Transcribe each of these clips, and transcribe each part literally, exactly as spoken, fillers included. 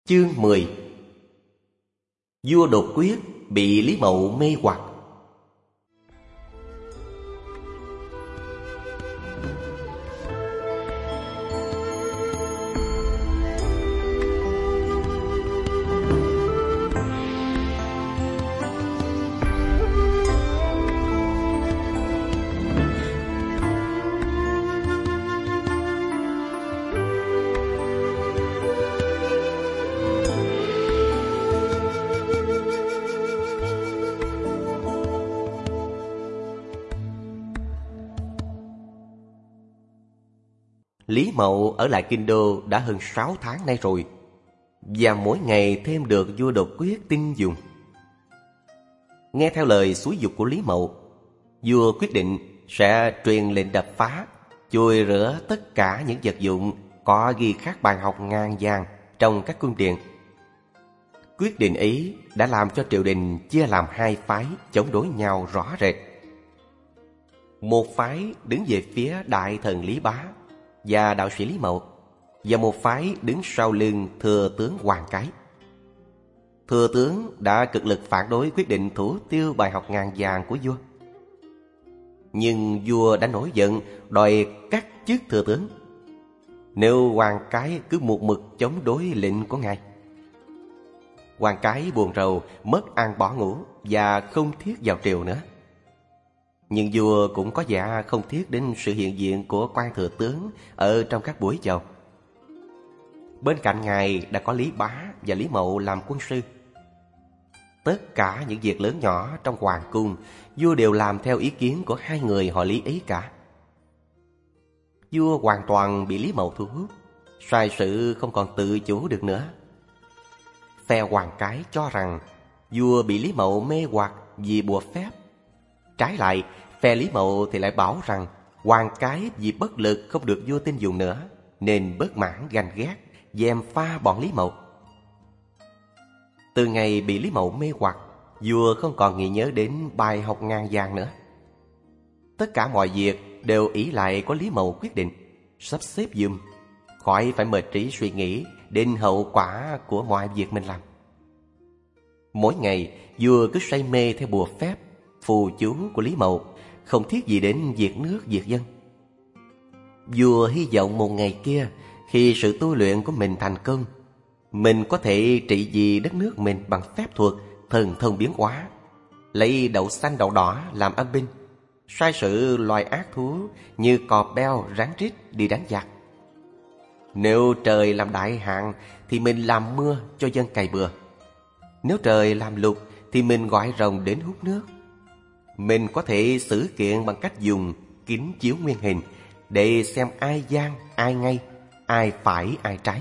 Chương mười. Vua đột quyết bị Lý Mậu mê hoặc. Lý Mậu ở lại Kinh Đô đã hơn sáu tháng nay rồi, và mỗi ngày thêm được vua đột quyết tin dùng. Nghe theo lời xúi giục của Lý Mậu, vua quyết định sẽ truyền lệnh đập phá, chùi rửa tất cả những vật dụng có ghi khắc bài học ngàn vàng trong các cung điện. Quyết định ấy đã làm cho triều đình chia làm hai phái chống đối nhau rõ rệt. Một phái đứng về phía đại thần Lý Bá và đạo sĩ Lý Mậu, và một phái đứng sau lưng thừa tướng Hoàng Cái. Thừa tướng đã cực lực phản đối quyết định thủ tiêu bài học ngàn vàng của vua. Nhưng vua đã nổi giận đòi cắt chức thừa tướng nếu Hoàng Cái cứ một mực chống đối lệnh của ngài. Hoàng Cái buồn rầu, mất ăn bỏ ngủ và không thiết vào triều nữa. Nhưng vua cũng có vẻ không thiết đến sự hiện diện của quan thừa tướng ở trong các buổi chầu. Bên cạnh ngài đã có Lý Bá và Lý Mậu làm quân sư. Tất cả những việc lớn nhỏ trong hoàng cung, vua đều làm theo ý kiến của hai người họ Lý ấy cả. Vua hoàn toàn bị Lý Mậu thu hút, sai sự không còn tự chủ được nữa. Phe Hoàng Cái cho rằng vua bị Lý Mậu mê hoặc vì bùa phép. Trái lại, phe Lý Mậu thì lại bảo rằng Hoàng Cái vì bất lực không được vua tin dùng nữa, nên bất mãn ganh ghét, gièm pha bọn Lý Mậu. Từ ngày bị Lý Mậu mê hoặc, vua không còn nghĩ nhớ đến bài học ngàn vàng nữa. Tất cả mọi việc đều ỷ lại có Lý Mậu quyết định, sắp xếp giùm, khỏi phải mệt trí suy nghĩ đến hậu quả của mọi việc mình làm. Mỗi ngày, vua cứ say mê theo bùa phép, phù chú của Lý Mậu, không thiết gì đến việc nước việc dân. Vua hy vọng một ngày kia, khi sự tu luyện của mình thành công, mình có thể trị vì đất nước mình bằng phép thuật thần thông biến hóa, lấy đậu xanh đậu đỏ làm âm binh, sai sử loài ác thú như cọp beo rắn rít đi đánh giặc. Nếu trời làm đại hạn thì mình làm mưa cho dân cày bừa. Nếu trời làm lụt thì mình gọi rồng đến hút nước. Mình có thể xử kiện bằng cách dùng kính chiếu nguyên hình để xem ai gian, ai ngay, ai phải, ai trái.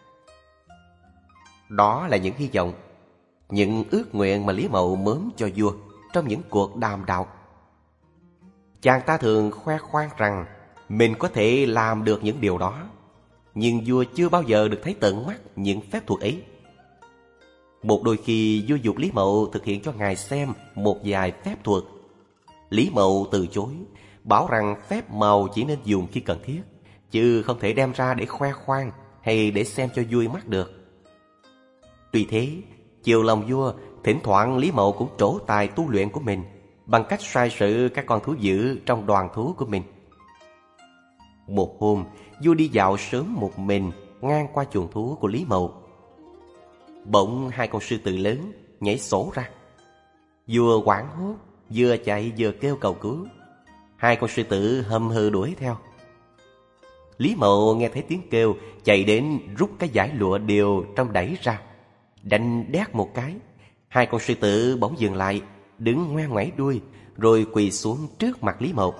Đó là những hy vọng, những ước nguyện mà Lý Mậu mớm cho vua trong những cuộc đàm đạo. Chàng ta thường khoe khoang rằng mình có thể làm được những điều đó, nhưng vua chưa bao giờ được thấy tận mắt những phép thuật ấy. Một đôi khi vua giục Lý Mậu thực hiện cho ngài xem một vài phép thuật. Lý Mậu từ chối, bảo rằng phép màu chỉ nên dùng khi cần thiết, chứ không thể đem ra để khoe khoang hay để xem cho vui mắt được. Tuy thế, chiều lòng vua, thỉnh thoảng Lý Mậu cũng trổ tài tu luyện của mình bằng cách sai sử các con thú dữ trong đoàn thú của mình. Một hôm, vua đi dạo sớm một mình ngang qua chuồng thú của Lý Mậu. Bỗng hai con sư tử lớn nhảy sổ ra. Vua hoảng hốt, vừa chạy vừa kêu cầu cứu. Hai con sư tử hầm hừ đuổi theo. Lý Mậu nghe thấy tiếng kêu, chạy đến rút cái dải lụa điều trong đẩy ra, đánh đét một cái. Hai con sư tử bỗng dừng lại, đứng ngoe ngoẩy đuôi, rồi quỳ xuống trước mặt Lý Mậu.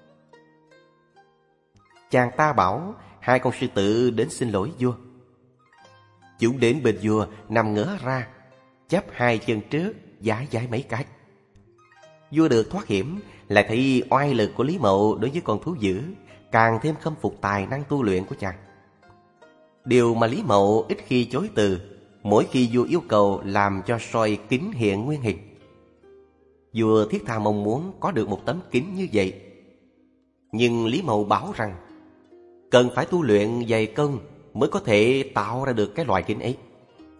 Chàng ta bảo hai con sư tử đến xin lỗi vua. Chúng đến bên vua nằm ngửa ra, chắp hai chân trước, giãi giãi mấy cái. Vua được thoát hiểm, lại thấy oai lực của Lý Mậu đối với con thú dữ, càng thêm khâm phục tài năng tu luyện của chàng. Điều mà Lý Mậu ít khi chối từ, mỗi khi vua yêu cầu làm cho soi kính hiện nguyên hình. Vua thiết tha mong muốn có được một tấm kính như vậy. Nhưng Lý Mậu bảo rằng cần phải tu luyện dày công mới có thể tạo ra được cái loại kính ấy.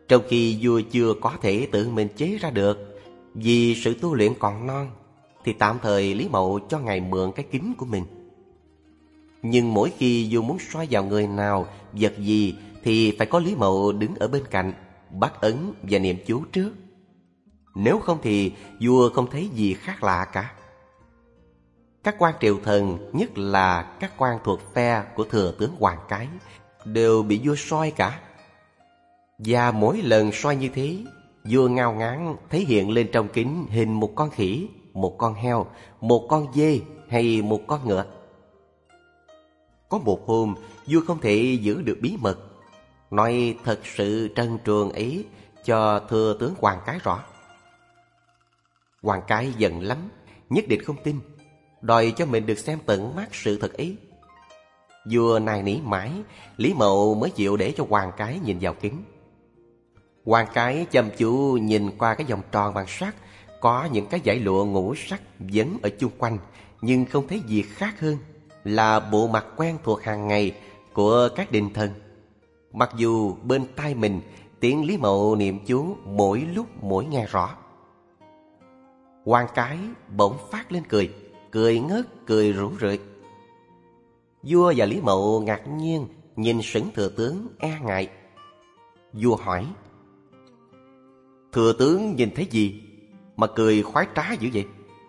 trong khi vua chưa có thể tự mình chế ra được, vì sự tu luyện còn non, thì tạm thời Lý Mậu cho ngài mượn cái kính của mình. Nhưng mỗi khi vua muốn soi vào người nào, vật gì, thì phải có Lý Mậu đứng ở bên cạnh, bắt ấn và niệm chú trước. Nếu không thì vua không thấy gì khác lạ cả. Các quan triều thần, nhất là các quan thuộc phe của thừa tướng Hoàng Cái, đều bị vua soi cả. Và mỗi lần soi như thế, vua ngao ngán thấy hiện lên trong kính hình một con khỉ, một con heo, một con dê hay một con ngựa. Có một hôm, vua không thể giữ được bí mật, nói thật sự trần truồng ấy cho thừa tướng Hoàng Cái rõ. Hoàng Cái giận lắm, nhất định không tin, đòi cho mình được xem tận mắt sự thật ấy. Vua nài nỉ mãi, Lý Mậu mới chịu để cho Hoàng Cái nhìn vào kính. Hoàng Cái chăm chú nhìn qua cái vòng tròn bằng sắt, có những cái dải lụa ngũ sắc vấn ở chung quanh, nhưng không thấy gì khác hơn là bộ mặt quen thuộc hàng ngày của các đình thần. Mặc dù bên tai mình tiếng Lý Mậu niệm chú mỗi lúc mỗi nghe rõ. Hoàng Cái bỗng phát lên cười, cười ngớt, cười rủ rượi. Vua và Lý Mậu ngạc nhiên nhìn sững thừa tướng e ngại. Vua hỏi: thừa tướng nhìn thấy gì mà cười khoái trá dữ vậy?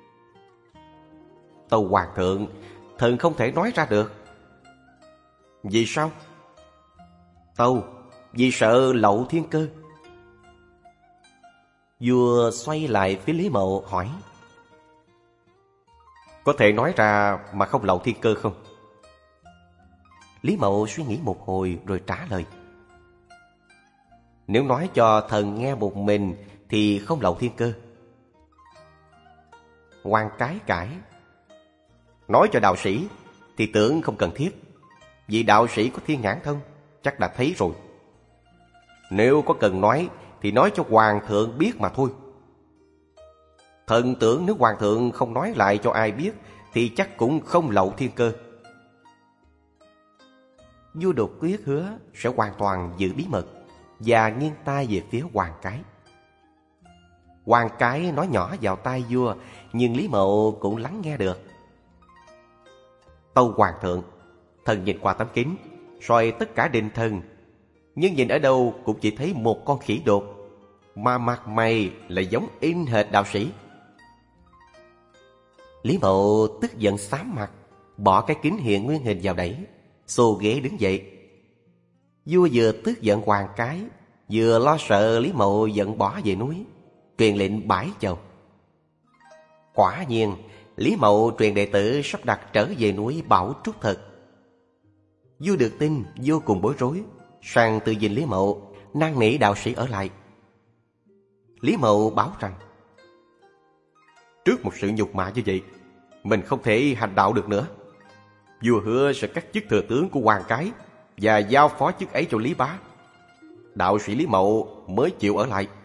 Tâu hoàng thượng, thần không thể nói ra được. Vì sao? Tâu, vì sợ lậu thiên cơ. Vua xoay lại phía Lý Mậu hỏi: có thể nói ra mà không lậu thiên cơ không? Lý Mậu suy nghĩ một hồi rồi trả lời: nếu nói cho thần nghe một mình thì không lậu thiên cơ. Hoàng Cái cãi: nói cho đạo sĩ thì tưởng không cần thiết, vì đạo sĩ có thiên nhãn thông, chắc đã thấy rồi. Nếu có cần nói thì nói cho hoàng thượng biết mà thôi. Thần tưởng nếu hoàng thượng không nói lại cho ai biết thì chắc cũng không lậu thiên cơ. Vua đột quyết hứa sẽ hoàn toàn giữ bí mật và nghiêng tai về phía Hoàng Cái. Hoàng Cái nói nhỏ vào tai vua, nhưng Lý Mậu cũng lắng nghe được. Tâu hoàng thượng, thần nhìn qua tấm kính, soi tất cả đình thần, nhưng nhìn ở đâu cũng chỉ thấy một con khỉ đột, mà mặt mày lại giống in hệt đạo sĩ. Lý Mậu tức giận xám mặt, bỏ cái kính hiện nguyên hình vào đẩy, xô ghế đứng dậy. Vua vừa tức giận Hoàng Cái, vừa lo sợ Lý Mậu giận bỏ về núi, truyền lệnh bãi chầu. Quả nhiên, Lý Mậu truyền đệ tử sắp đặt trở về núi Bảo Trúc thật. Vua được tin vô cùng bối rối, sang từ dình Lý Mậu, năn nỉ đạo sĩ ở lại. Lý Mậu bảo rằng: trước một sự nhục mạ như vậy, mình không thể hành đạo được nữa. Vua hứa sẽ cắt chức thừa tướng của Hoàng Cái và giao phó chức ấy cho Lý Bá. Đạo sĩ Lý Mậu mới chịu ở lại.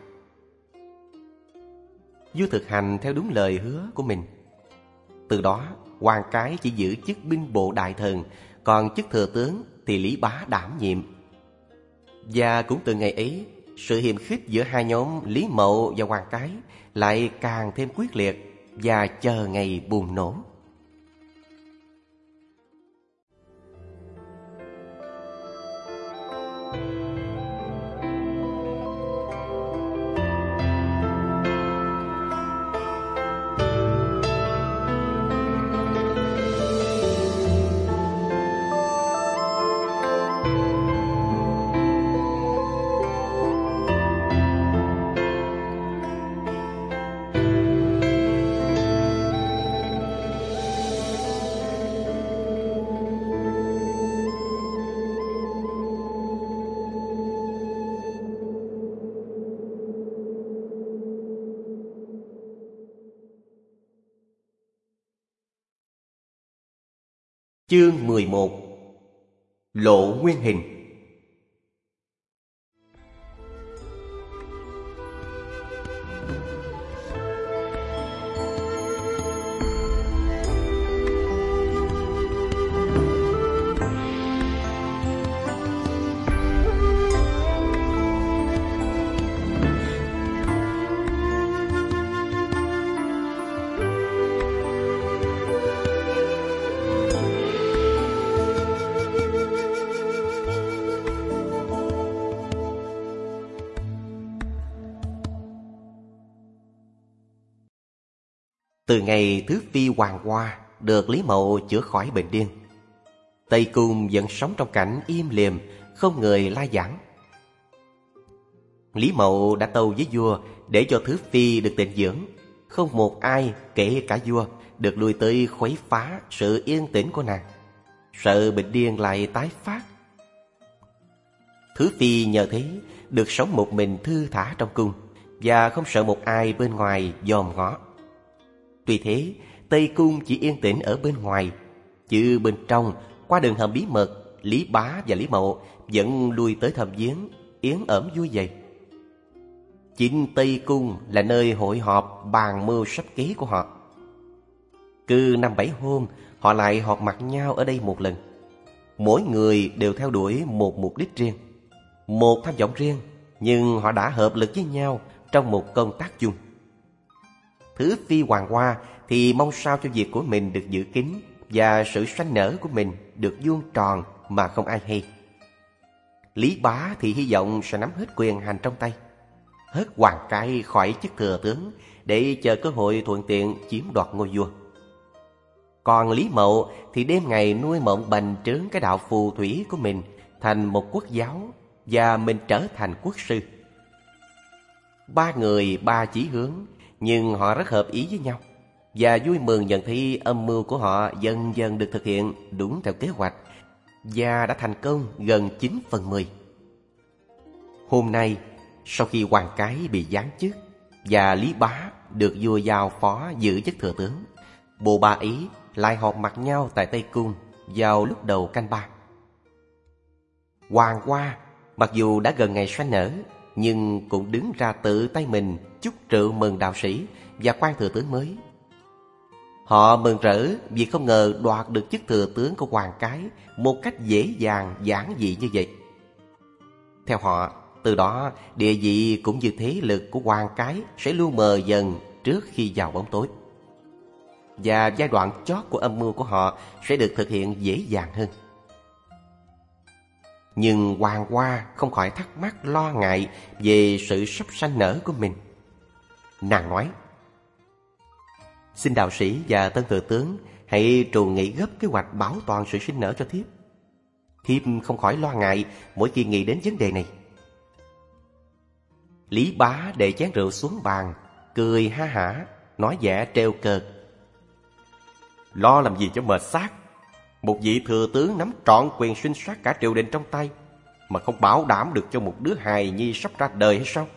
Vua thực hành theo đúng lời hứa của mình. Từ đó, Hoàng Cái chỉ giữ chức binh bộ đại thần, còn chức thừa tướng thì Lý Bá đảm nhiệm. Và cũng từ ngày ấy, sự hiềm khích giữa hai nhóm Lý Mậu và Hoàng Cái lại càng thêm quyết liệt và chờ ngày bùng nổ. Chương mười một. Lộ nguyên hình. Từ ngày Thứ Phi Hoàng Hoa được Lý Mậu chữa khỏi bệnh điên, Tây Cung vẫn sống trong cảnh im lìm, không người la giảng. Lý Mậu đã tâu với vua để cho Thứ Phi được tịnh dưỡng. Không một ai, kể cả vua, được lui tới khuấy phá sự yên tĩnh của nàng, sợ bệnh điên lại tái phát. Thứ Phi nhờ thế được sống một mình thư thả trong cung, và không sợ một ai bên ngoài dòm ngó. Tuy thế, Tây Cung chỉ yên tĩnh ở bên ngoài, chứ bên trong, qua đường hầm bí mật, Lý Bá và Lý Mậu vẫn lui tới thăm viếng, yến ẩm vui vầy. Chính Tây Cung là nơi hội họp bàn mưu sắp kế của họ. Cứ năm bảy hôm, họ lại họp mặt nhau ở đây một lần. Mỗi người đều theo đuổi một mục đích riêng, một tham vọng riêng, nhưng họ đã hợp lực với nhau trong một công tác chung. Thứ Phi Hoàng Hoa thì mong sao cho việc của mình được giữ kín, và sự sanh nở của mình được vuông tròn mà không ai hay. Lý Bá thì hy vọng sẽ nắm hết quyền hành trong tay, hất Hoàng Cái khỏi chức thừa tướng để chờ cơ hội thuận tiện chiếm đoạt ngôi vua. Còn Lý Mậu thì đêm ngày nuôi mộng bành trướng cái đạo phù thủy của mình thành một quốc giáo, và mình trở thành quốc sư. Ba người ba chí hướng, nhưng họ rất hợp ý với nhau, và vui mừng nhận thấy âm mưu của họ dần dần được thực hiện đúng theo kế hoạch, và đã thành công gần chín phần mười. Hôm nay, sau khi Hoàng Cái bị giáng chức và Lý Bá được vua giao phó giữ chức thừa tướng, bộ ba Ý lại họp mặt nhau tại Tây Cung vào lúc đầu canh ba. Hoàng Hoa mặc dù đã gần ngày sanh nở, nhưng cũng đứng ra tự tay mình chúc rượu mừng đạo sĩ và quan thừa tướng mới. Họ mừng rỡ vì không ngờ đoạt được chức thừa tướng của Hoàng Cái một cách dễ dàng giản dị như vậy. Theo họ, từ đó địa vị cũng như thế lực của Hoàng Cái sẽ lu mờ dần trước khi vào bóng tối, và giai đoạn chót của âm mưu của họ sẽ được thực hiện dễ dàng hơn. Nhưng Hoàng Hoa không khỏi thắc mắc lo ngại về sự sắp sanh nở của mình. Nàng nói: "Xin đạo sĩ và tân thừa tướng hãy trù nghị gấp kế hoạch bảo toàn sự sinh nở cho thiếp. Thiếp không khỏi lo ngại mỗi khi nghĩ đến vấn đề này." Lý Bá để chén rượu xuống bàn, cười ha hả, nói vẻ trêu cợt: "Lo làm gì cho mệt xác? Một vị thừa tướng nắm trọn quyền sinh sát cả triều đình trong tay, mà không bảo đảm được cho một đứa hài nhi sắp ra đời hay sao?"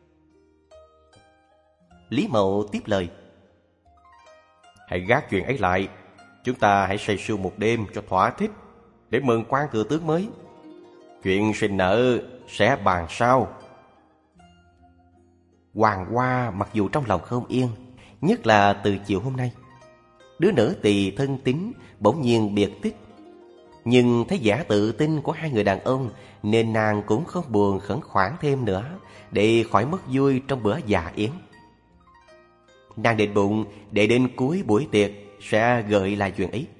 Lý Mậu tiếp lời: "Hãy gác chuyện ấy lại, chúng ta hãy say sưa một đêm cho thỏa thích để mừng quan thừa tướng mới. Chuyện sinh nở sẽ bàn sau." Hoàng Hoa mặc dù trong lòng không yên, nhất là từ chiều hôm nay, đứa nữ tỳ thân tín bỗng nhiên biệt tích. Nhưng thấy vẻ tự tin của hai người đàn ông, nên nàng cũng không buồn khẩn khoản thêm nữa, để khỏi mất vui trong bữa dạ yến. Nàng định bụng để đến cuối buổi tiệc sẽ gợi lại chuyện ấy.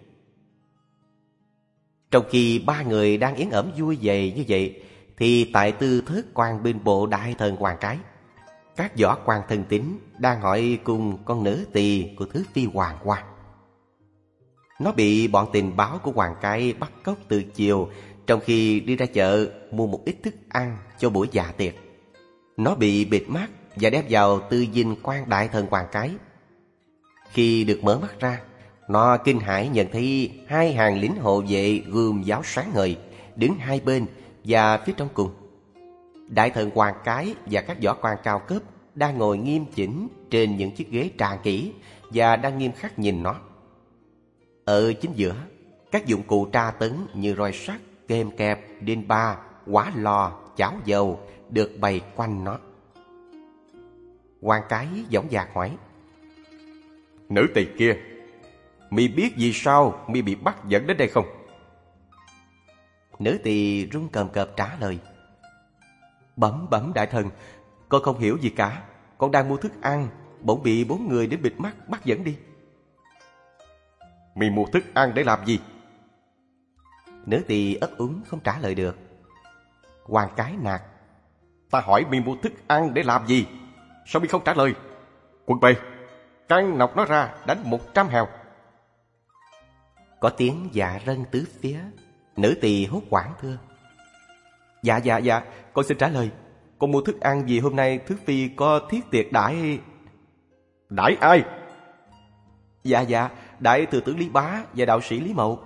Trong khi ba người đang yến ẩm vui vầy như vậy, thì tại tư thất quan binh bộ đại thần Hoàng Cái, các võ quan thân tín đang hỏi cùng con nữ tỳ của Thứ Phi Hoàng Hoa. Nó bị bọn tình báo của Hoàng Cái bắt cóc từ chiều, trong khi đi ra chợ mua một ít thức ăn cho buổi dạ tiệc. Nó bị bịt mắt và đem vào tư dinh quan đại thần Hoàng Cái. Khi được mở mắt ra, nó kinh hãi nhận thấy hai hàng lính hộ vệ gươm giáo sáng ngời đứng hai bên, và phía trong cùng, đại thần Hoàng Cái và các võ quan cao cấp đang ngồi nghiêm chỉnh trên những chiếc ghế tràng kỹ và đang nghiêm khắc nhìn nó. Ở chính giữa, các dụng cụ tra tấn như roi sắt, kềm kẹp, đinh ba, quả lò, chảo dầu được bày quanh nó. Hoàng Cái dõng dạc hỏi: "Nữ tỳ kia, mi biết vì sao mi bị bắt dẫn đến đây không?" Nữ tỳ run cầm cập trả lời: "Bẩm bẩm đại thần, con không hiểu gì cả. Con đang mua thức ăn, bỗng bị bốn người đến bịt mắt bắt dẫn đi." "Mi mua thức ăn để làm gì?" Nữ tỳ ấp úng không trả lời được. Hoàng Cái nạt: "Ta hỏi mi mua thức ăn để làm gì? Sao mi không trả lời? Quân bê, căng nọc nó ra, đánh một trăm hào. Có tiếng dạ rân tứ phía. Nữ tỳ hốt hoảng thưa: Dạ dạ dạ, con xin trả lời. Con mua thức ăn vì hôm nay Thứ Phi có thiết tiệc đãi. Đãi ai? Dạ dạ, đại thừa tướng Lý Bá và đạo sĩ Lý Mậu.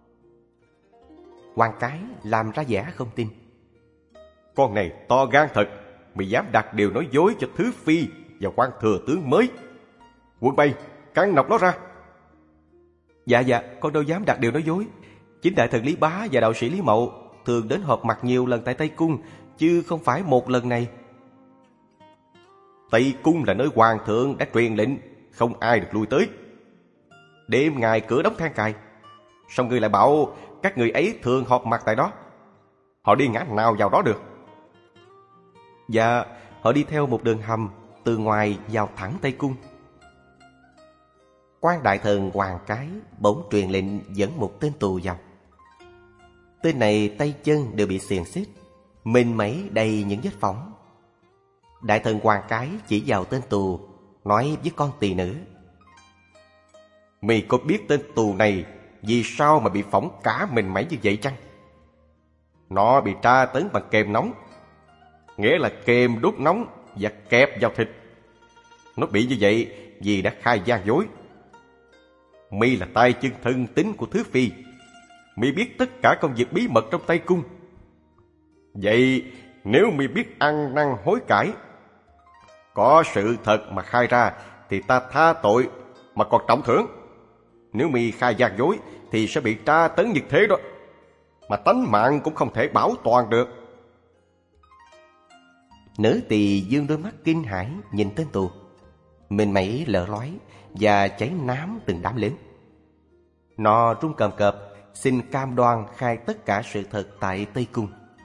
Quan Cái làm ra vẻ không tin. Con này to gan thật, mày dám đặt điều nói dối cho Thứ Phi và quan thừa tướng mới. Quân Bay, căng nọc nó ra. Dạ dạ, con đâu dám đặt điều nói dối. Chính đại thần Lý Bá và đạo sĩ Lý Mậu thường đến họp mặt nhiều lần tại Tây Cung, chứ không phải một lần này. Tây Cung là nơi hoàng thượng đã truyền lệnh không ai được lui tới. Đêm ngày cửa đóng then cài. Sao người lại bảo các người ấy thường họp mặt tại đó? Họ đi ngã nào vào đó được? Dạ, họ đi theo một đường hầm từ ngoài vào thẳng Tây Cung. Quan đại thần Hoàng Cái bỗng truyền lệnh dẫn một tên tù vào. Tên này tay chân đều bị xiềng xích, mình mẩy đầy những vết phỏng. Đại thần Hoàng Cái chỉ vào tên tù, nói với con tỳ nữ: Mày có biết tên tù này vì sao mà bị phỏng cả mình mẩy như vậy chăng? Nó bị tra tấn bằng kềm nóng, nghĩa là kềm đốt nóng và kẹp vào thịt. Nó bị như vậy vì đã khai gian dối. Mi là tay chân thân tín của Thứ Phi, Mi biết tất cả công việc bí mật trong Tây Cung. Vậy nếu Mi biết ăn năn hối cải, có sự thật mà khai ra, thì ta tha tội mà còn trọng thưởng. Nếu Mi khai gian dối thì sẽ bị tra tấn như thế đó, mà tánh mạng cũng không thể bảo toàn được. Nữ tỳ dương đôi mắt kinh hãi nhìn tên tù, mình mẩy lở lói và cháy nám từng đám lớn. Nó run cầm cập xin cam đoan khai tất cả sự thật tại Tây Cung.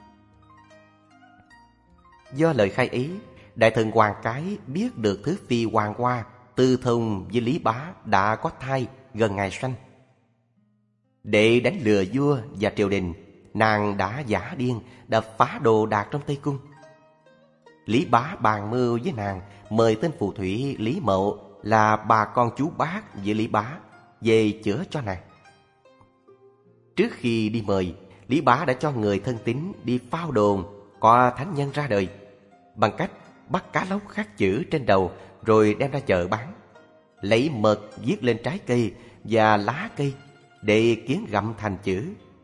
Do lời khai ý, đại thần Hoàng Cái biết được Thứ Phi Hoàng Hoa tư thông với Lý Bá đã có thai gần ngày sanh. Để đánh lừa vua và triều đình, nàng đã giả điên đập phá đồ đạc trong Tây Cung. Lý Bá bàn mưu với nàng mời tên phù thủy Lý Mậu là bà con chú bác với Lý Bá về chữa cho nàng. Trước khi đi mời, Lý Bá đã cho người thân tín đi phao đồn có thánh nhân ra đời, bằng cách bắt cá lóc khắc chữ trên đầu rồi đem ra chợ bán, lấy mật viết lên trái cây và lá cây để kiến gặm thành chữ.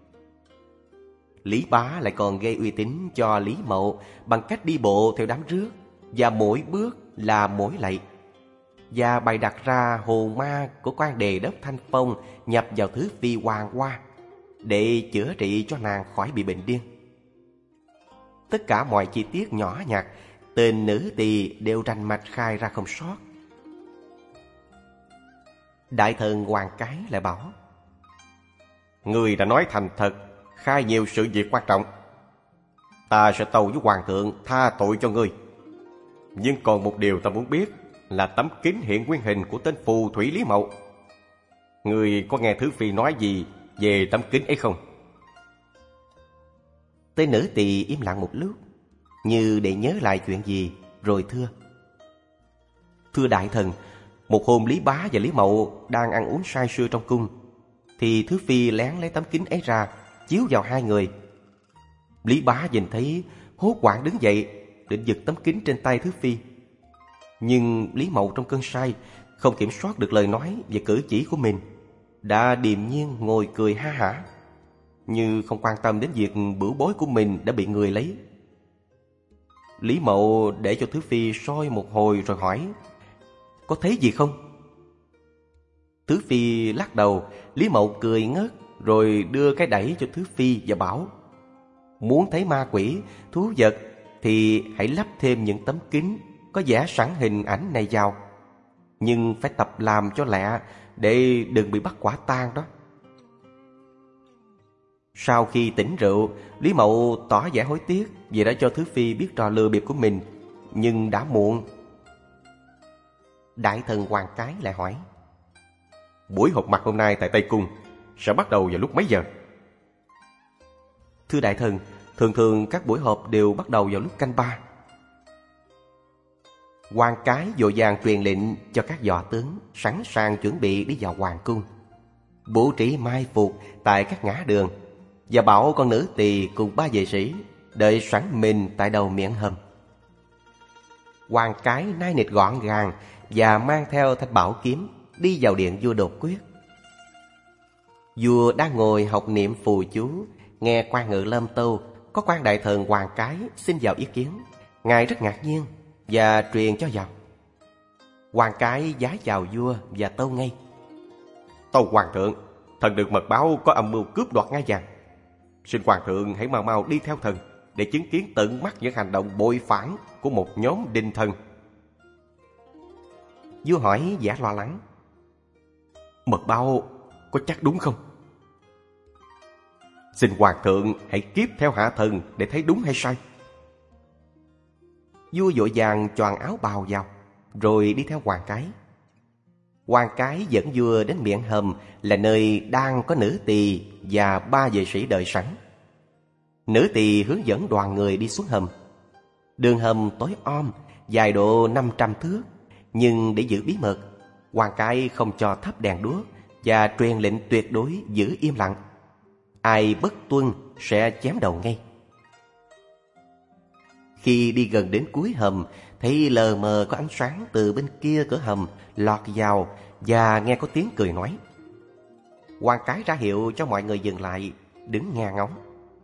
Lý Bá lại còn gây uy tín cho Lý Mậu bằng cách đi bộ theo đám rước, và mỗi bước là mỗi lạy, và bày đặt ra hồn ma của quan đề đốc Thanh Phong nhập vào Thứ Phi Hoàng Hoa để chữa trị cho nàng khỏi bị bệnh điên. Tất cả mọi chi tiết nhỏ nhặt, tên nữ tỳ đều rành mạch khai ra không sót. Đại thần Hoàng Cái lại bảo: Người đã nói thành thật, khai nhiều sự việc quan trọng. Ta sẽ tâu với hoàng thượng tha tội cho ngươi. Nhưng còn một điều ta muốn biết là tấm kính hiện nguyên hình của tên phù thủy Lý Mậu. Ngươi có nghe Thứ Phi nói gì về tấm kính ấy không? Tên nữ tỳ im lặng một lúc, như để nhớ lại chuyện gì, rồi thưa: Thưa đại thần, một hôm Lý Bá và Lý Mậu đang ăn uống say sưa trong cung, thì Thứ Phi lén lấy tấm kính ấy ra chiếu vào hai người. Lý Bá nhìn thấy hốt hoảng đứng dậy định giật tấm kính trên tay Thứ Phi, nhưng Lý Mậu trong cơn say không kiểm soát được lời nói và cử chỉ của mình, đã điềm nhiên ngồi cười ha hả, như không quan tâm đến việc bửu bối của mình đã bị người lấy. Lý Mậu để cho Thứ Phi soi một hồi rồi hỏi: Có thấy gì không? Thứ Phi lắc đầu. Lý Mậu cười ngớt rồi đưa cái đẩy cho Thứ Phi và bảo: Muốn thấy ma quỷ, thú vật thì hãy lắp thêm những tấm kính có vẽ sẵn hình ảnh này vào, nhưng phải tập làm cho lẹ để đừng bị bắt quả tang đó. Sau khi tỉnh rượu, Lý Mậu tỏ vẻ hối tiếc vì đã cho Thứ Phi biết trò lừa bịp của mình, nhưng đã muộn. Đại thần Hoàng Cái lại hỏi: Buổi họp mặt hôm nay tại Tây Cung sẽ bắt đầu vào lúc mấy giờ? Thưa đại thần, thường thường các buổi họp đều bắt đầu vào lúc canh ba. Quan Cái vội vàng truyền lệnh cho các võ tướng sẵn sàng chuẩn bị đi vào hoàng cung, bố trí mai phục tại các ngã đường, và bảo con nữ tỳ cùng ba vệ sĩ đợi sẵn mình tại đầu miệng hầm. Quan Cái nai nịt gọn gàng và mang theo thanh bảo kiếm đi vào điện vua đột quyết. Vua đang ngồi học niệm phù chú, nghe quan ngự Lâm Tâu có quan đại thần Hoàng Cái xin vào ý kiến. Ngài rất ngạc nhiên và truyền cho vào. Hoàng Cái vái chào vua và tâu ngay: Tâu hoàng thượng, thần được mật báo có âm mưu cướp đoạt ngai vàng. Xin hoàng thượng hãy mau mau đi theo thần để chứng kiến tận mắt những hành động bội phản của một nhóm đinh thần. Vua hỏi vẻ lo lắng: Mật báo có chắc đúng không? Xin hoàng thượng hãy kiếp theo hạ thần để thấy đúng hay sai. Vua vội vàng choàng áo bào vào, rồi đi theo Hoàng Cái. Hoàng Cái dẫn vua đến miệng hầm là nơi đang có nữ tỳ và ba vệ sĩ đợi sẵn. Nữ tỳ hướng dẫn đoàn người đi xuống hầm. Đường hầm tối om, dài độ năm trăm thước, nhưng để giữ bí mật, Hoàng Cái không cho thắp đèn đuốc và truyền lệnh tuyệt đối giữ im lặng. Ai bất tuân sẽ chém đầu ngay. Khi đi gần đến cuối hầm, thấy lờ mờ có ánh sáng từ bên kia cửa hầm lọt vào và nghe có tiếng cười nói. Hoàng Cái ra hiệu cho mọi người dừng lại, đứng nghe ngóng.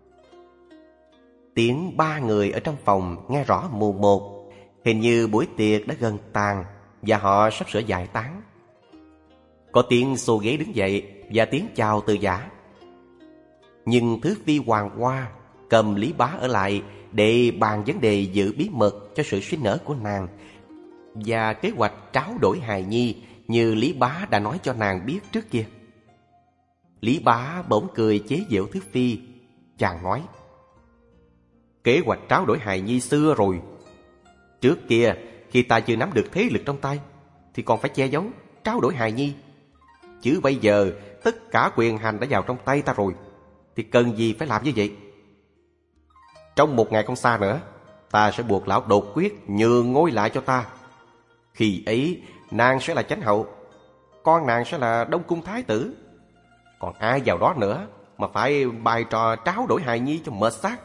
Tiếng ba người ở trong phòng nghe rõ mù một. Hình như buổi tiệc đã gần tàn và họ sắp sửa giải tán. Có tiếng xô ghế đứng dậy và tiếng chào từ giả. Nhưng Thứ Phi Hoàng Hoa cầm Lý Bá ở lại để bàn vấn đề giữ bí mật cho sự sinh nở của nàng và kế hoạch tráo đổi hài nhi như Lý Bá đã nói cho nàng biết trước kia. Lý Bá bỗng cười chế giễu Thứ Phi. Chàng nói: Kế hoạch tráo đổi hài nhi xưa rồi. Trước kia khi ta chưa nắm được thế lực trong tay thì còn phải che giấu tráo đổi hài nhi. Chứ bây giờ tất cả quyền hành đã vào trong tay ta rồi thì cần gì phải làm như vậy. Trong một ngày không xa nữa, ta sẽ buộc lão đột quyết nhường ngôi lại cho ta. Khi ấy nàng sẽ là chánh hậu, con nàng sẽ là Đông Cung thái tử. Còn ai vào đó nữa mà phải bài trò tráo đổi hài nhi cho mệt xác.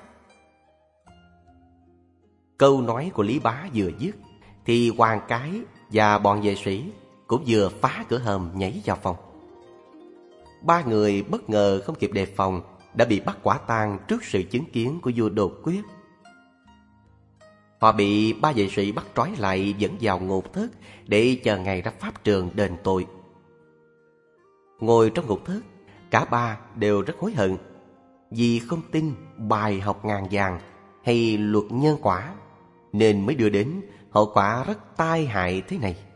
Câu nói của Lý Bá vừa dứt thì Hoàng Cái và bọn vệ sĩ cũng vừa phá cửa hầm nhảy vào phòng. Ba người bất ngờ không kịp đề phòng đã bị bắt quả tang trước sự chứng kiến của vua đột quyết. Họ bị ba vệ sĩ bắt trói lại dẫn vào ngục thất để chờ ngày ra pháp trường đền tội. Ngồi trong ngục thất, cả ba đều rất hối hận vì không tin bài học ngàn vàng hay luật nhân quả, nên mới đưa đến hậu quả rất tai hại thế này.